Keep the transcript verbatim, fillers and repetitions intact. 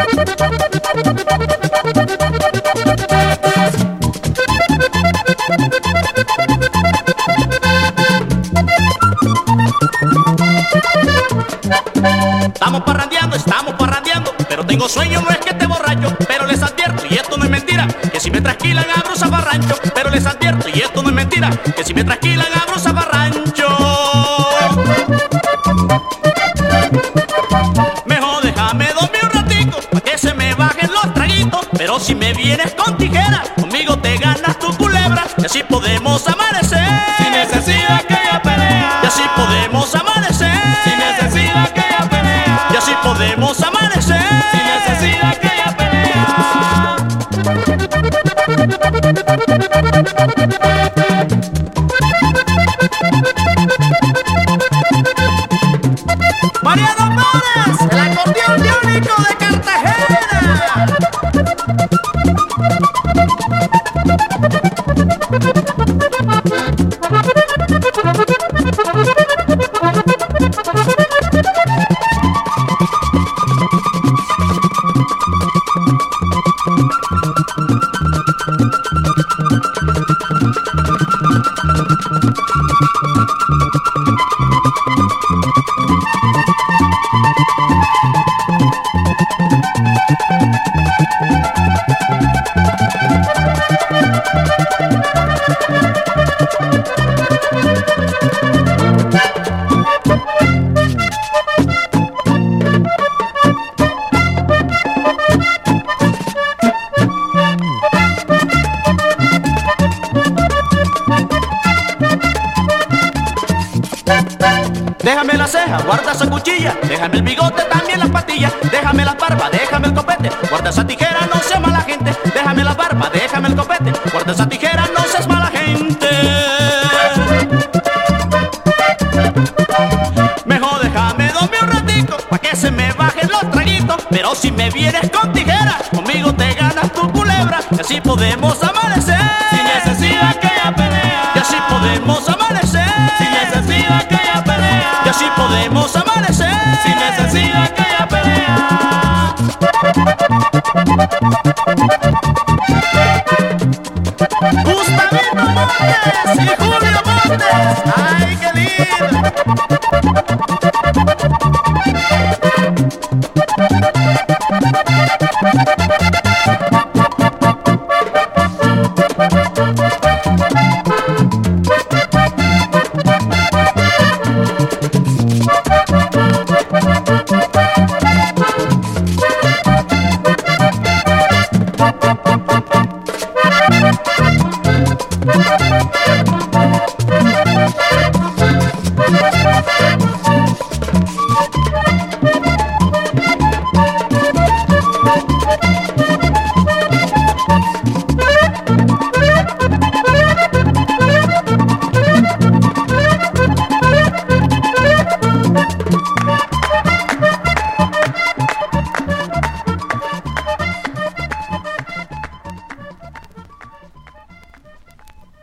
Estamos parrandeando, estamos parrandeando, pero tengo sueño, no es que esté borracho. Pero les advierto, y esto no es mentira, que si me trasquilan abro zafarrancho. Pero les advierto, y esto no es mentira, que si me trasquilan abro zafarrancho. Mejor déjame dormir un ratico, pa' que se me bajen los traguitos. Pero si me vienes con tijera, conmigo te ganas tu culebra. Y así podemos amanecer, sin necesidad que haya pelea. Y así podemos amanecer, sin necesidad que haya pelea. Y así podemos amanecer, sin necesidad que haya pelea. Mariano Pérez, el acordeón biónico de Cartagena. Déjame la ceja, guarda esa cuchilla. Déjame el bigote, también las patillas. Déjame la barba, déjame el copete. Guarda esa tijera, no seas mala gente. Déjame la barba, déjame el copete. Guarda esa tijera, no seas mala gente. Mejor déjame dormir un ratico, pa' que se me bajen los traguitos. Pero si me vienes con tijera, conmigo te ganas tu culebra. Y así podemos amanecer, sin necesidad que haya pelea. Y así podemos amanecer, sin necesidad que haya pelea. Y así podemos amanecer, sin necesidad que haya pelea. Gustavito Montes y Julio Montes, ay qué lindo.